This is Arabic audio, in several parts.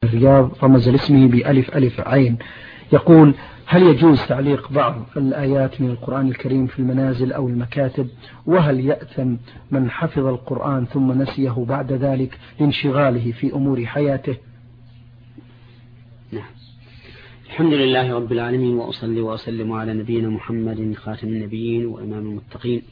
الرياض رمز لاسمه بألف ألف عين، يقول: هل يجوز تعليق بعض الآيات من القرآن الكريم في المنازل أو المكاتب؟ وهل يأثم من حفظ القرآن ثم نسيه بعد ذلك لانشغاله في أمور حياته؟ نعم. الحمد لله رب العالمين، وأصلي وأسلم على نبينا محمد خاتم النبيين وإمام المتقين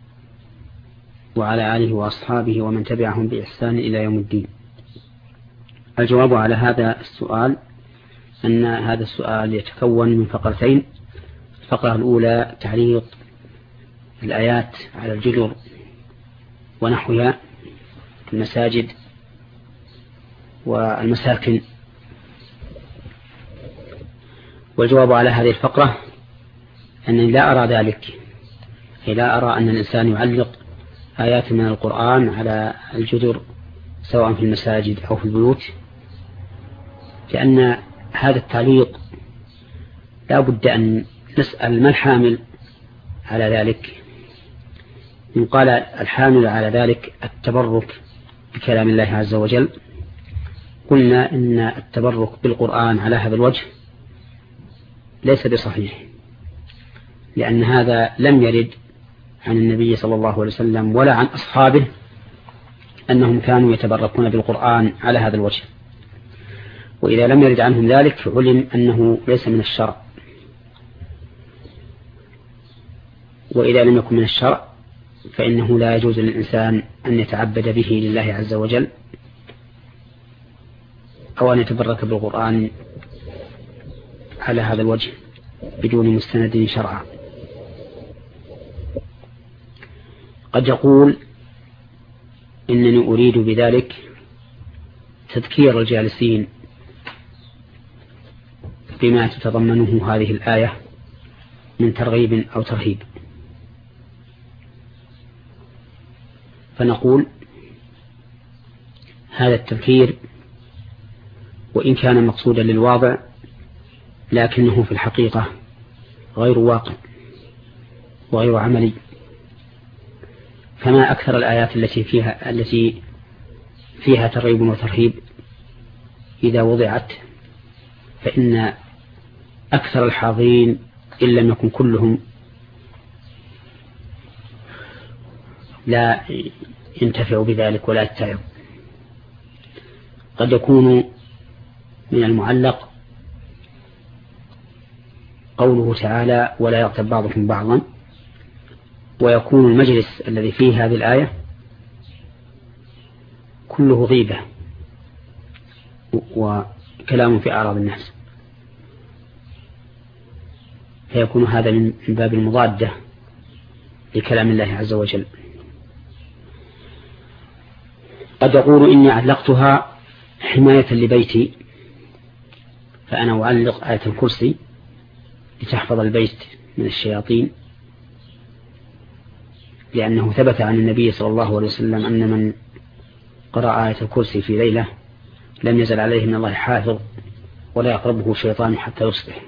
وعلى آله وأصحابه ومن تبعهم بإحسان إلى يوم الدين. الجواب على هذا السؤال أن هذا السؤال يتكون من فقرتين. الفقرة الأولى تعليق الآيات على الجدر ونحوها في المساجد والمساكن. والجواب على هذه الفقرة أنني لا أرى ذلك، لا أرى أن الإنسان يعلق آيات من القرآن على الجدر سواء في المساجد أو في البيوت، لأن هذا التعليق لا بد أن نسأل ما الحامل على ذلك. إن قال الحامل على ذلك التبرك بكلام الله عز وجل، قلنا إن التبرك بالقرآن على هذا الوجه ليس بصحيح، لأن هذا لم يرد عن النبي صلى الله عليه وسلم ولا عن أصحابه أنهم كانوا يتبركون بالقرآن على هذا الوجه. وإذا لم يرد عنهم ذلك علم أنه ليس من الشرع، وإذا لم يكن من الشرع فإنه لا يجوز للإنسان أن يتعبد به لله عز وجل أو أن يتبرك بالقرآن على هذا الوجه بدون مستند شرعا. قد يقول إنني أريد بذلك تذكير الجالسين بما تتضمنه هذه الآية من ترغيب أو ترهيب، فنقول هذا التذكير وإن كان مقصودا للواضع لكنه في الحقيقة غير واقع وغير عملي. فما أكثر الآيات التي فيها ترغيب وترهيب إذا وضعت فإن أكثر الحاضرين إن لم يكن كلهم لا ينتفع بذلك ولا يتعظ. قد يكون من المعلق قوله تعالى: ولا يغتب بعضكم بعضا، ويكون المجلس الذي فيه هذه الآية كله غيبة وكلام في أعراض الناس، فيكون هذا من باب المضادة لكلام الله عز وجل. قد يقول إني علقتها حماية لبيتي، فأنا أعلق آية الكرسي لتحفظ البيت من الشياطين، لأنه ثبت عن النبي صلى الله عليه وسلم أن من قرأ آية الكرسي في ليلة لم يزل عليه من الله حافظ ولا يقربه شيطان حتى يصبح.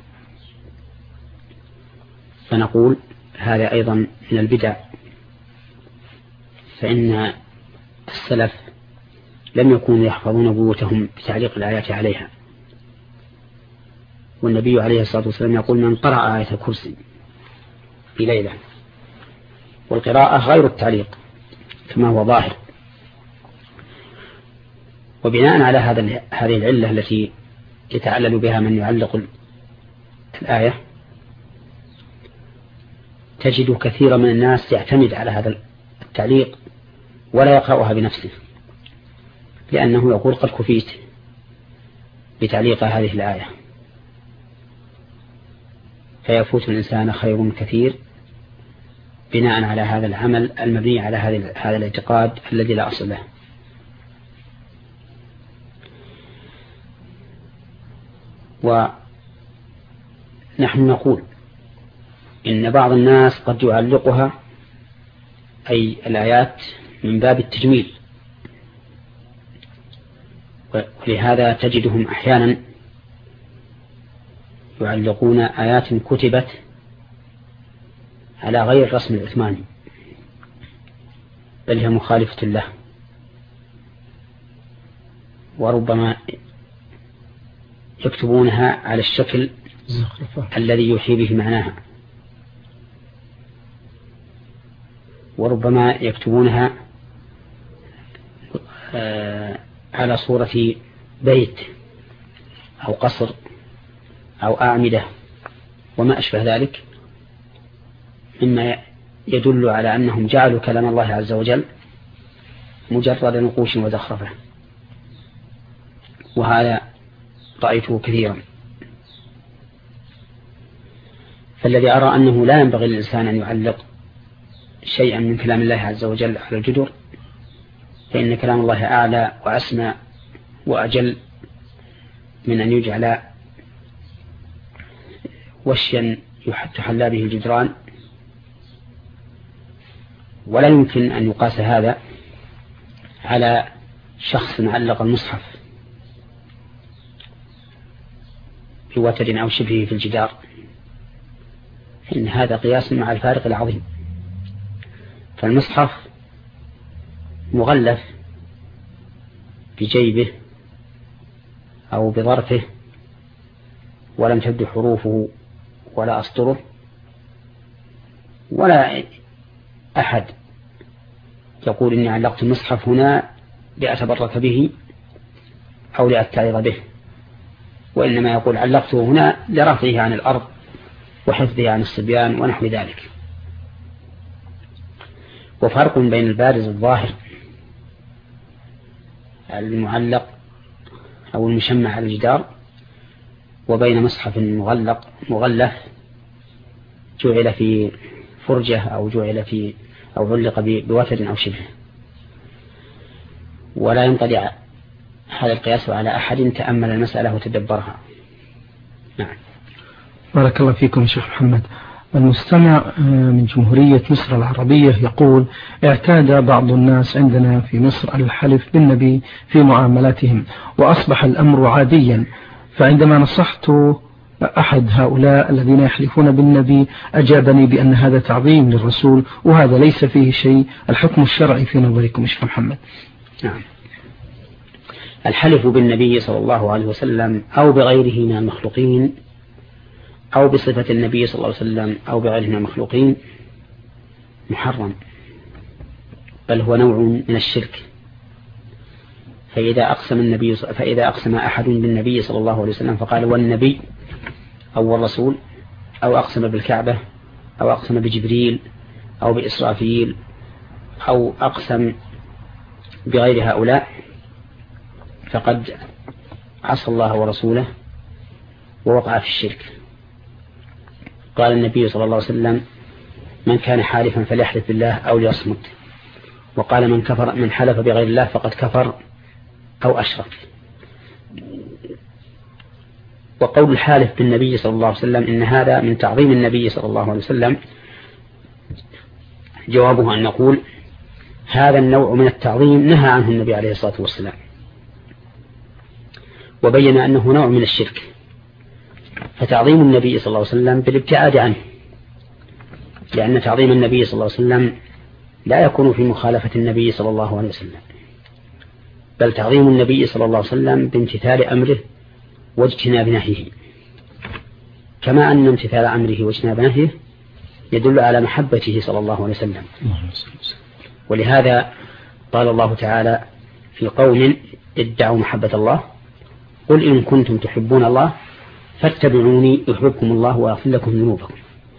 فنقول هذا أيضا من البدع، فإن السلف لم يكونوا يحفظون بيوتهم بتعليق الآيات عليها، والنبي عليه الصلاة والسلام يقول: من قرأ آية الكرسي في ليلة. والقراءة غير التعليق كما هو ظاهر. وبناء على هذه العلة التي يتعلل بها من يعلق الآية، تجد كثيرا من الناس يعتمد على هذا التعليق ولا يقرأها بنفسه، لأنه يقول: قد كفيت بتعليق هذه الآية، فيفوت الإنسان خير كثير بناء على هذا العمل المبني على هذا الاعتقاد الذي لا أصل له. ونحن نقول إن بعض الناس قد يعلقها أي الآيات من باب التجميل، ولهذا تجدهم أحيانا يعلقون آيات كتبت على غير الرسم العثماني، بل هي مخالفة له، وربما يكتبونها على الشكل الذي يوحي به معناها، وربما يكتبونها على صورة بيت أو قصر أو أعمدة وما أشبه ذلك، مما يدل على أنهم جعلوا كلام الله عز وجل مجرد نقوش وزخرفة، وهذا رأيته كثيرا. فالذي أرى أنه لا ينبغي للإنسان أن يعلق شيئا من كلام الله عز وجل على الجدر، فإن كلام الله أعلى وأسمى وأجل من أن يجعل وشيا تحلى به الجدران. ولا يمكن أن يقاس هذا على شخص علق المصحف بوتد أو شبهه في الجدار، إن هذا قياس مع الفارق العظيم. فالمصحف مغلف بجيبه أو بظرفه ولم تبدو حروفه ولا أسطره، ولا أحد يقول إني علقت المصحف هنا لأتبرك به أو لأتعظ به، وإنما يقول علقته هنا لرفعه عن الأرض وحفظه عن الصبيان ونحو ذلك. وفرق بين البارز الظاهر المعلق أو المشمع على الجدار وبين مصحف مغلف جعل في فرجة أو علق بوتد أو شبه. ولا ينطلع هذا القياس على أحد تأمل المسألة وتدبرها. نعم. بارك الله فيكم شيخ محمد. المستمع من جمهورية مصر العربية يقول: اعتاد بعض الناس عندنا في مصر الحلف بالنبي في معاملاتهم، وأصبح الأمر عاديا، فعندما نصحت أحد هؤلاء الذين يحلفون بالنبي أجابني بأن هذا تعظيم للرسول وهذا ليس فيه شيء، الحكم الشرعي في نظركم شيخ محمد؟ نعم. الحلف بالنبي صلى الله عليه وسلم أو بغيره من المخلوقين أو بصفة النبي صلى الله عليه وسلم أو بغيره من المخلوقين محرم، بل هو نوع من الشرك. فإذا أقسم أحد بالنبي صلى الله عليه وسلم فقال والنبي أو الرسول، أو أقسم بالكعبة، أو أقسم بجبريل أو بإسرافيل، أو أقسم بغير هؤلاء، فقد عصى الله ورسوله ووقع في الشرك. قال النبي صلى الله عليه وسلم: من كان حالفا فليحلف بالله أو ليصمت. وقال: من حلف بغير الله فقد كفر أو أشرك. وقول الحالف بالنبي صلى الله عليه وسلم إن هذا من تعظيم النبي صلى الله عليه وسلم، جوابه أن نقول هذا النوع من التعظيم نهى عنه النبي عليه الصلاة والسلام، وبين أنه نوع من الشرك. فتعظيم النبي صلى الله عليه وسلم بالابتعاد عنه، لأن تعظيم النبي صلى الله عليه وسلم لا يكون في مخالفة النبي صلى الله عليه وسلم، بل تعظيم النبي صلى الله عليه وسلم بامتثال أمره واجتناب نهيه، كما أن امتثال أمره واجتناب نهيه يدل على محبته صلى الله عليه وسلم. ولهذا قال الله تعالى في قوم ادعوا محبة الله: قل إن كنتم تحبون الله فاتبعوني يحببكم الله ويغفر لكم ذنوبكم.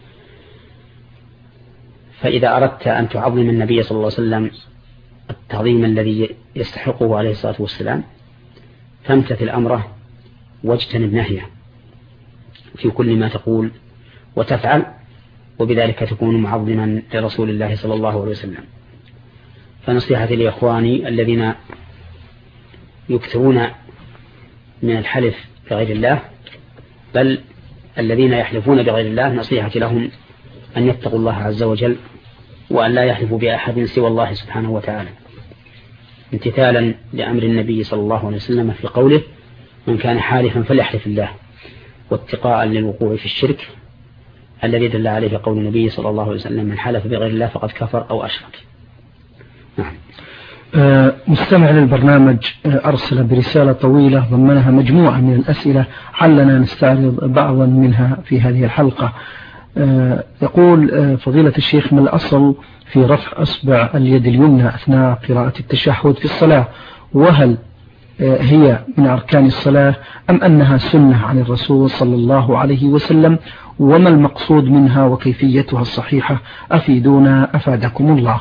فإذا أردت أن تعظم النبي صلى الله عليه وسلم التعظيم الذي يستحقه عليه الصلاة والسلام فامتثل أمره واجتنب نهيه في كل ما تقول وتفعل، وبذلك تكون معظما لرسول الله صلى الله عليه وسلم. فنصيحتي لإخواني الذين يكثرون من الحلف بغير الله، بل الذين يحلفون بغير الله، نصيحتي لهم أن يتقوا الله عز وجل وأن لا يحلفوا بأحد سوى الله سبحانه وتعالى، امتثالا لأمر النبي صلى الله عليه وسلم في قوله: من كان حالفا فليحلف الله، واتقاء للوقوع في الشرك الذي دل عليه قول النبي صلى الله عليه وسلم: من حلف بغير الله فقد كفر أو أشرك. نعم. مستمع للبرنامج أرسل برسالة طويلة ضمنها مجموعة من الأسئلة، علنا نستعرض بعضا منها في هذه الحلقة. يقول فضيلة الشيخ: ما الأصل في رفع أصبع اليد اليمنى أثناء قراءة التشهد في الصلاة؟ وهل هي من أركان الصلاة أم أنها سنة عن الرسول صلى الله عليه وسلم؟ وما المقصود منها وكيفيتها الصحيحة؟ أفيدونا أفادكم الله.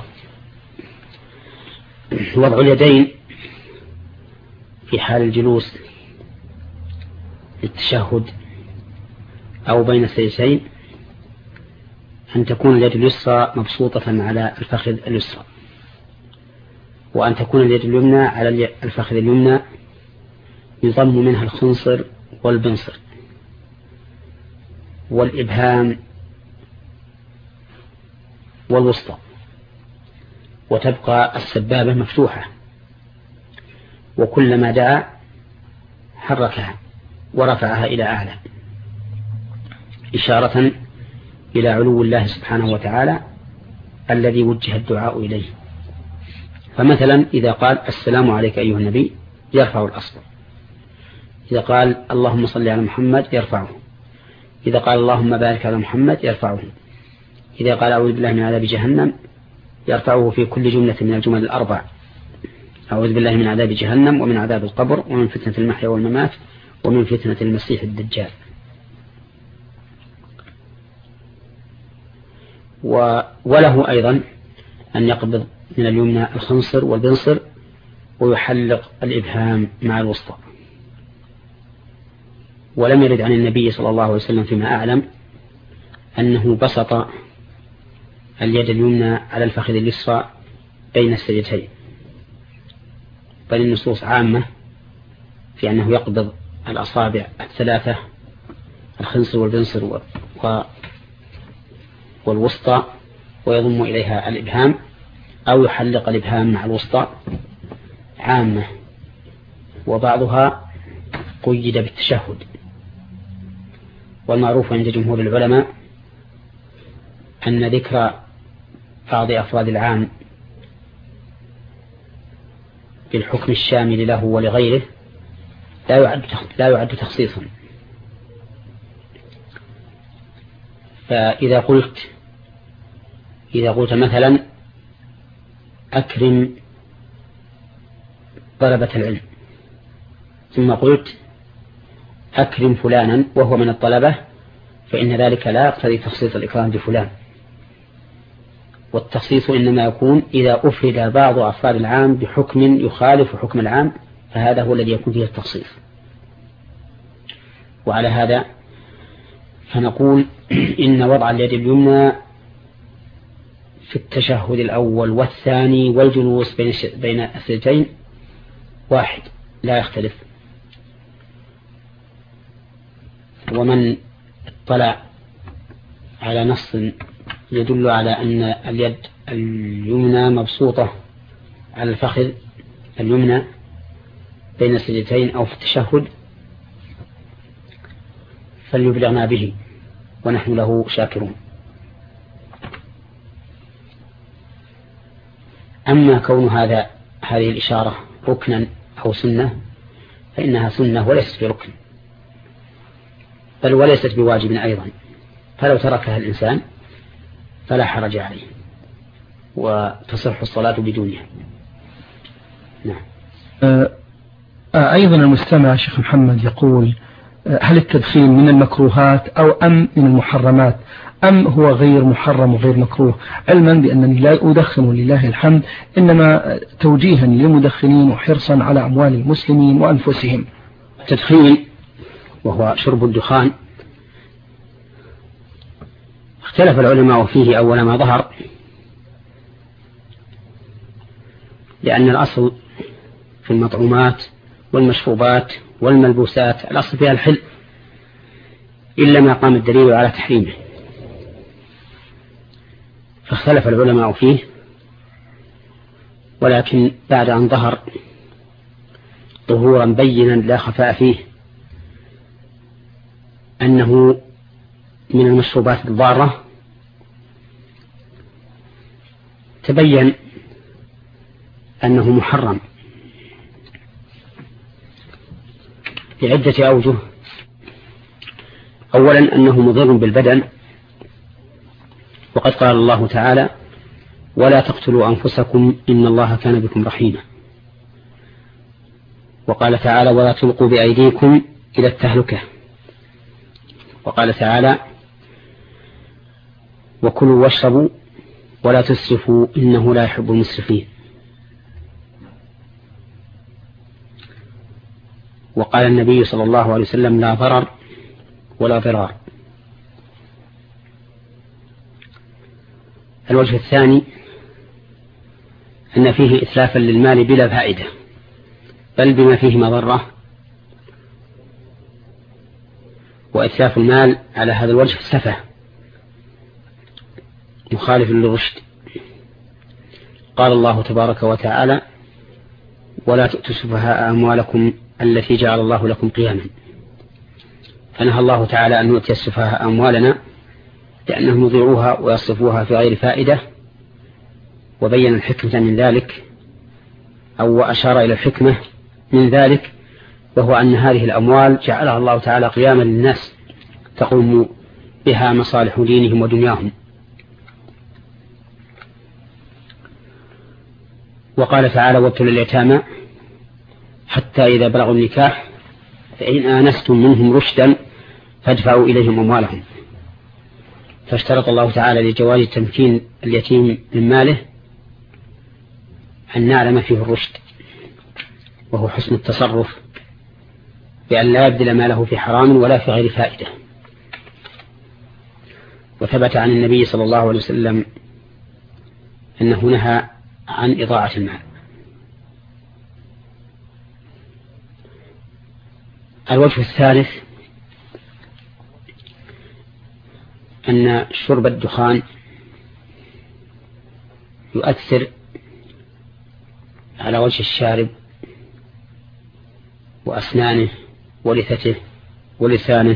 وضع اليدين في حال الجلوس للتشهد أو بين السجدتين أن تكون اليد اليسرى مبسوطة على الفخذ اليسرى، وأن تكون اليد اليمنى على الفخذ اليمنى، يضم منها الخنصر والبنصر والإبهام والوسطى، وتبقى السبابة مفتوحة، وكلما دعا حركها ورفعها إلى أعلى إشارة إلى علو الله سبحانه وتعالى الذي وجه الدعاء إليه. فمثلا إذا قال السلام عليك أيها النبي يرفع الأصبع، إذا قال اللهم صل على محمد يرفعه، إذا قال اللهم بارك على محمد يرفعه، إذا قال أعوذ بالله من عذاب جهنم يرفعه في كل جملة من الجمل الأربع: أعوذ بالله من عذاب جهنم ومن عذاب القبر ومن فتنة المحيا والممات ومن فتنة المسيح الدجال. وله أيضا أن يقبض من اليمنى الخنصر والبنصر ويحلق الإبهام مع الوسطى. ولم يرد عن النبي صلى الله عليه وسلم فيما أعلم أنه بسط اليد اليمنى على الفخذ اليسرى بين السجدتين، بل النصوص عامة في أنه يقبض الأصابع الثلاثة الخنصر والبنصر والوسطى ويضم إليها الإبهام أو يحلق الإبهام مع الوسطى عامة، وبعضها قيد بالتشهد. والمعروف عند جمهور العلماء أن ذكر بعض أفراد العام بالحكم الشامل له ولغيره لا يعد تخصيصا. فإذا قلت مثلا أكرم طلبة العلم، ثم قلت أكرم فلانا وهو من الطلبة، فإن ذلك لا يقتضي تخصيص الإكرام بفلان. والتخصيص إنما يكون إذا أفرد بعض أفراد العام بحكم يخالف حكم العام، فهذا هو الذي يكون فيه التخصيص. وعلى هذا فنقول إن وضع اليد اليمنى في التشهد الأول والثاني والجلوس بين السجدتين واحد لا يختلف. ومن اطلع على نص يدل على أن اليد اليمنى مبسوطة على الفخذ اليمنى بين السجدتين أو في التشهد فليبلغنا به ونحن له شاكرون. أما كون هذه الإشارة ركنا أو سنة فإنها سنة وليست بركن، بل وليست بواجب أيضا، فلو تركها الإنسان فلا حرج عليه وتصح الصلاة بدونها. نعم. أيضا المستمع شيخ محمد يقول: هل التدخين من المكروهات أو أم من المحرمات، أم هو غير محرم وغير مكروه؟ علما بأنني لا أدخن لله الحمد، إنما توجيها للمدخنين وحرصا على أموال المسلمين وأنفسهم. التدخين وهو شرب الدخان اختلف العلماء فيه أول ما ظهر، لأن الأصل في المطعومات والمشروبات والملبوسات الأصل فيها الحل، إلا ما قام الدليل على تحريمه، فاختلف العلماء فيه. ولكن بعد أن ظهر ظهورا بينا لا خفاء فيه أنه من المشروبات أنه محرم لعدة أوجه. أولا أنه مضر بالبدن، وقد قال الله تعالى: ولا تقتلوا أنفسكم إن الله كان بكم رحيما. وقال تعالى: ولا تلقوا بأيديكم إلى التهلكة. وقال تعالى: وكلوا واشربوا ولا تسرفوا إنه لا يحب المسرفين. وقال النبي صلى الله عليه وسلم: لا ضرر ولا ضرار. الوجه الثاني أن فيه إتلافا للمال بلا فائدة، بل بما فيه مضرة. وإتلاف المال على هذا الوجه سفه مخالف للرشد. قال الله تبارك وتعالى: ولا تؤتوا السفهاء أموالكم التي جعل الله لكم قياما. فنهى الله تعالى أن نؤتي السفهاء أموالنا لأنهم يضيعوها ويصرفوها في غير فائدة، وبين الحكمة من ذلك، أو أشار إلى الحكمة من ذلك، وهو أن هذه الأموال جعلها الله تعالى قياما للناس تقوم بها مصالح دينهم ودنياهم. وقال تعالى: وابتلوا اليتامى حتى إذا بلغوا النكاح فإن آنستم منهم رشدا فادفعوا إليهم أموالهم. فاشترط الله تعالى لجواز تمكين اليتيم من ماله أن نعلم فيه الرشد، وهو حسن التصرف بأن لا يبذل ماله في حرام ولا في غير فائدة. وثبت عن النبي صلى الله عليه وسلم أنه نهى عن إضاعة المال. الوجه الثالث أن شرب الدخان يؤثر على وجه الشارب وأسنانه ولثته ولسانه،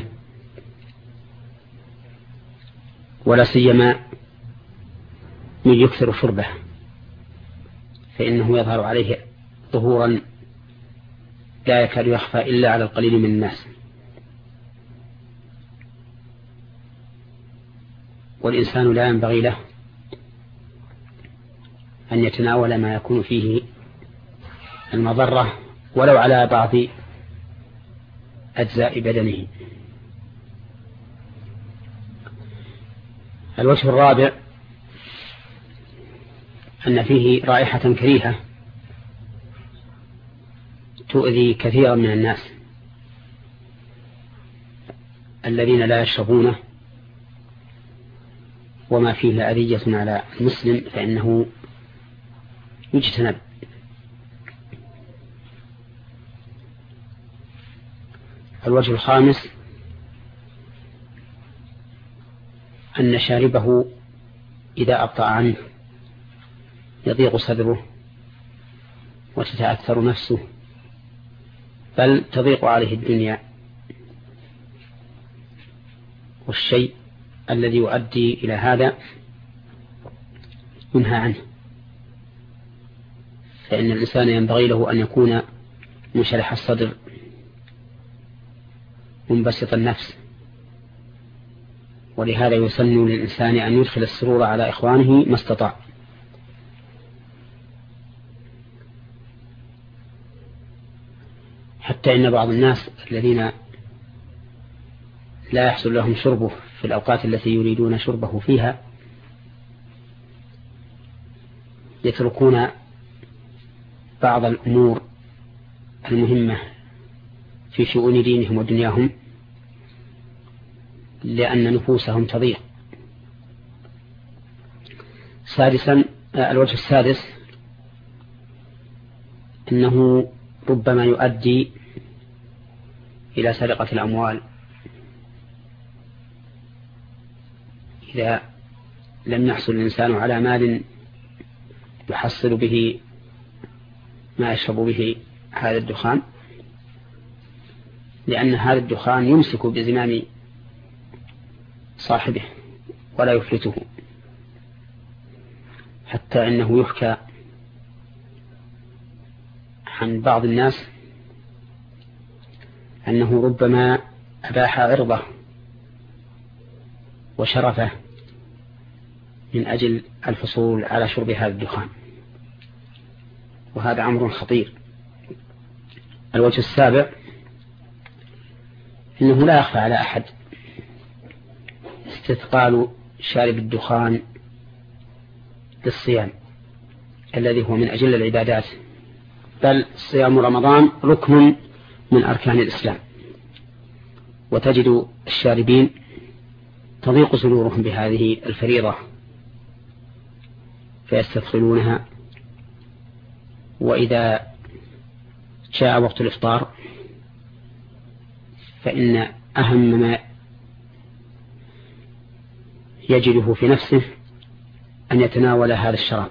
ولا سيما من يكثر شربه، فإنه يظهر عليه ظهورا لا يكاد يخفى إلا على القليل من الناس. والإنسان لا ينبغي له أن يتناول ما يكون فيه المضرة ولو على بعض أجزاء بدنه. الوجه الرابع أن فيه رائحة كريهة تؤذي كثيرا من الناس الذين لا يشربونه، وما فيه أذية على المسلم فإنه يجتنب. الوجه الخامس أن شاربه إذا أبطأ عنه يضيق صدره وتتأثر نفسه، بل تضيق عليه الدنيا. والشيء الذي يؤدي إلى هذا ينهى عنه، فإن الإنسان ينبغي له أن يكون منشرح الصدر منبسط النفس، ولهذا يسن للإنسان أن يدخل السرور على إخوانه ما استطاع. حتى إن بعض الناس الذين لا يحصل لهم شربه في الأوقات التي يريدون شربه فيها يتركون بعض الأمور المهمة في شؤون دينهم ودنياهم لأن نفوسهم تضيق. سادسا، الوجه السادس أنه ربما يؤدي إلى سرقة الأموال إذا لم يحصل الإنسان على مال يحصل به ما يشرب به هذا الدخان، لأن هذا الدخان يمسك بزمام صاحبه ولا يفلته. حتى إنه يحكى عن بعض الناس أنه ربما أباح عرضه وشرفه من أجل الحصول على شرب هذا الدخان، وهذا أمر خطير. الوجه السابع إنه لا يخفى على أحد استثقال شارب الدخان للصيام الذي هو من أجل العبادات، بل صيام رمضان ركن من أركان الإسلام، وتجد الشاربين تضيق صدورهم بهذه الفريضة فيستثقلونها، وإذا جاء وقت الإفطار فإن أهم ما يجده في نفسه أن يتناول هذا الشراب.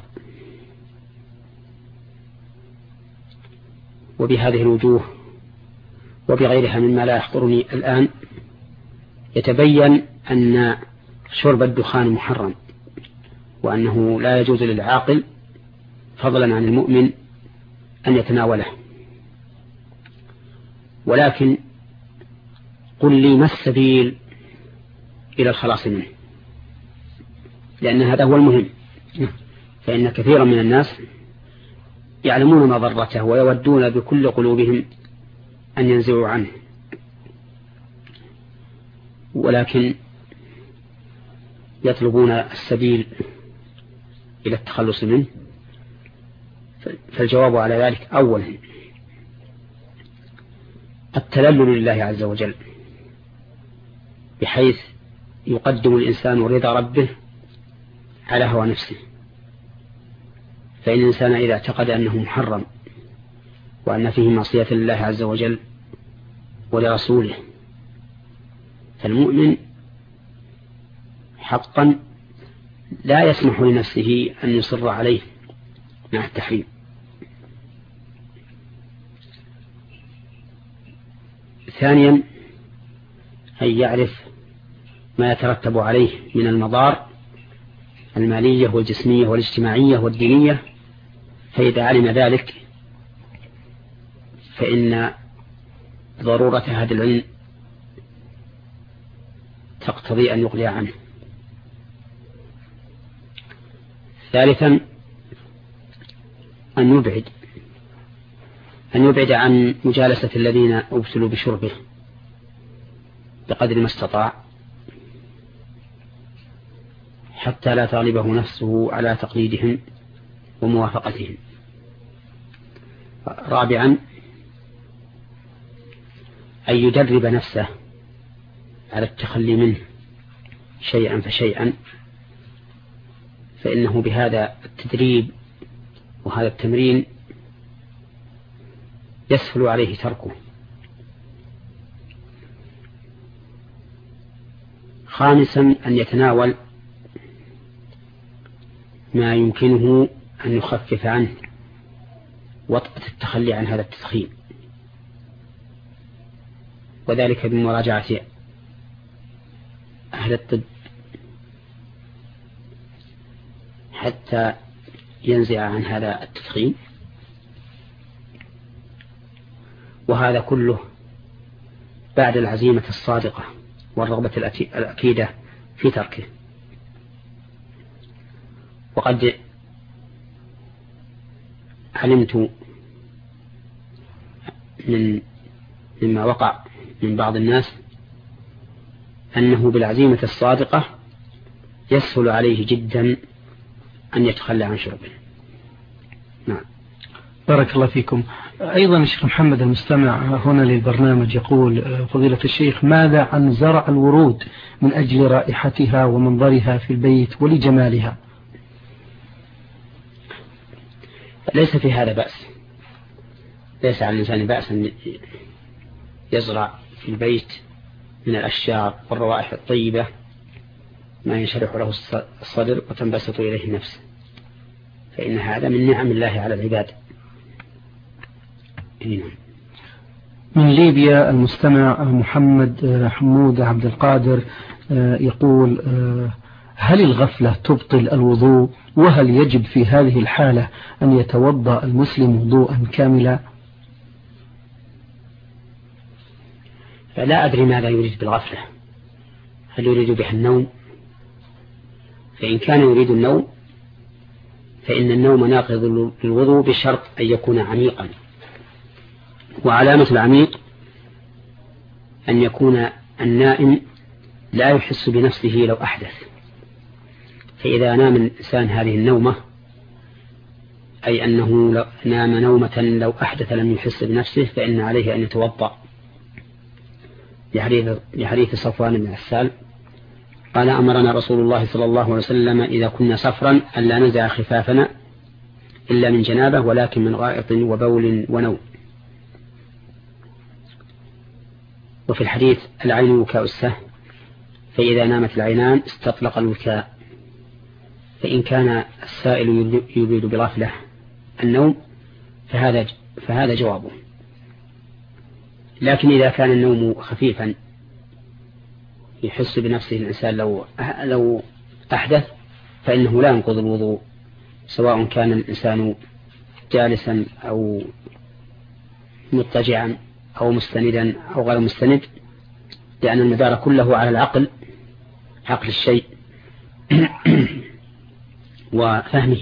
وبهذه الوجوه وبغيرها مما لا يحضرني الآن يتبين أن شرب الدخان محرم، وأنه لا يجوز للعاقل فضلا عن المؤمن أن يتناوله. ولكن قل لي ما السبيل إلى الخلاص منه، لأن هذا هو المهم. فإن كثيرا من الناس يعلمون مضرته ويودون بكل قلوبهم أن ينزعوا عنه، ولكن يطلبون السبيل إلى التخلص منه. فالجواب على ذلك أولا التذلل لله عز وجل، بحيث يقدم الإنسان رضا ربه على هوى نفسه. فإن الإنسان إذا اعتقد أنه محرم وأن فيه معصية لله عز وجل ولرسوله، فالمؤمن حقا لا يسمح لنفسه أن يصر عليه مع التحريم. ثانيا أن يعرف ما يترتب عليه من المضار المالية والجسمية والاجتماعية والدينية، فإذا علم ذلك فإن ضرورة هذا العلم تقتضي أن يقلع عنه. ثالثا أن يبعد عن مجالسة الذين أبتلوا بشربه بقدر ما استطاع، حتى لا تغلبه نفسه على تقليدهم وموافقتهم. رابعا أن يدرب نفسه على التخلي منه شيئا فشيئا، فإنه بهذا التدريب وهذا التمرين يسهل عليه تركه. خامسا أن يتناول ما يمكنه أن يخفف عنه وطأة التخلي عن هذا التدخين، وذلك بمراجعة أهل الطب حتى ينزع عن هذا التدخين. وهذا كله بعد العزيمة الصادقة والرغبة الأكيدة في تركه. وقد علمت مما وقع من بعض الناس أنه بالعزيمة الصادقة يسهل عليه جدا أن يتخلى عن شربه. نعم. بارك الله فيكم. أيضا الشيخ محمد المستمع هنا للبرنامج يقول: فضيلة الشيخ، ماذا عن زرع الورود من أجل رائحتها ومنظرها في البيت ولجمالها؟ ليس في هذا بأس، ليس على الإنسان بأس أن يزرع في البيت من الأشجار والروائح الطيبة ما ينشرح له الصدر وتنبسط إليه النفس، فإن هذا من نعم الله على العباد. من ليبيا المستمع محمد حمود عبد القادر يقول: هل الغفلة تبطل الوضوء؟ وهل يجب في هذه الحالة أن يتوضأ المسلم وضوءا كاملا؟ فلا أدري ماذا يريد بالغفلة، هل يريد بها النوم؟ فإن كان يريد النوم فإن النوم ناقض للوضوء بشرط أن يكون عميقا، وعلامة العميق أن يكون النائم لا يحس بنفسه لو أحدث. فإذا نام الإنسان هذه النومة، أي أنه نام نومة لو أحدث لم يحس بنفسه، فإن عليه أن يتوضأ، لحديث صفوان بن عسال قال: أمرنا رسول الله صلى الله عليه وسلم إذا كنا صفرا ألا نزع خفافنا إلا من جنابه ولكن من غائط وبول ونوم. وفي الحديث: العين وكاء السهم، فإذا نامت العينان استطلق الوكاء. فإن كان السائل يريد بالغفلة النوم فهذا جوابه. لكن إذا كان النوم خفيفا يحس بنفسه الإنسان لو أحدث فإنه لا ينقض الوضوء، سواء كان الإنسان جالسا أو مضطجعا أو مستندا أو غير مستند، لأن المدار كله على العقل، عقل الشيء وفهمه.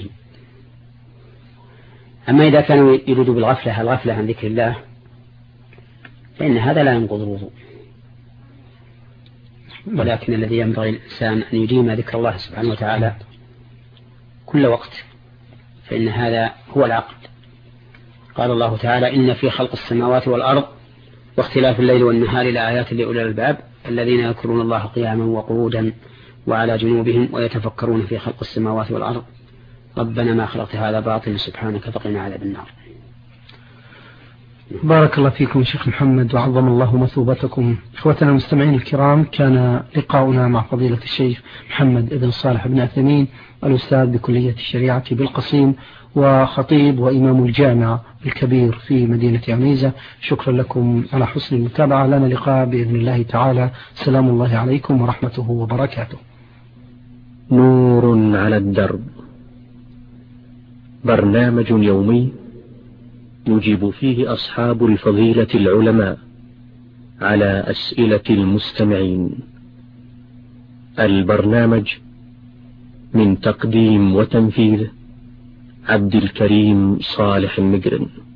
أما إذا كان يريد بالغفلة الغفلة عن ذكر الله فإن هذا لا ينقض الوضوء، ولكن الذي ينبغي الإنسان أن يديم ذكر الله سبحانه وتعالى كل وقت، فإن هذا هو العقل. قال الله تعالى: إن في خلق السماوات والأرض واختلاف الليل والنهار لآيات لأولي الألباب الذين يذكرون الله قياما وقعودا وعلى جنوبهم ويتفكرون في خلق السماوات والأرض ربنا ما خلقت هذا باطلا سبحانك فقنا عذاب النار. بارك الله فيكم شيخ محمد وعظم الله مثوبتكم. إخوتنا المستمعين الكرام، كان لقاؤنا مع فضيلة الشيخ محمد بن صالح بن عثيمين، الأستاذ بكلية الشريعة بالقصيم وخطيب وإمام الجامع الكبير في مدينة عنيزة. شكرا لكم على حسن المتابعة، لنا لقاء بإذن الله تعالى. سلام الله عليكم ورحمته وبركاته. نور على الدرب، برنامج يومي يجيب فيه أصحاب الفضيلة العلماء على أسئلة المستمعين. البرنامج من تقديم وتنفيذ عبد الكريم صالح المقرن.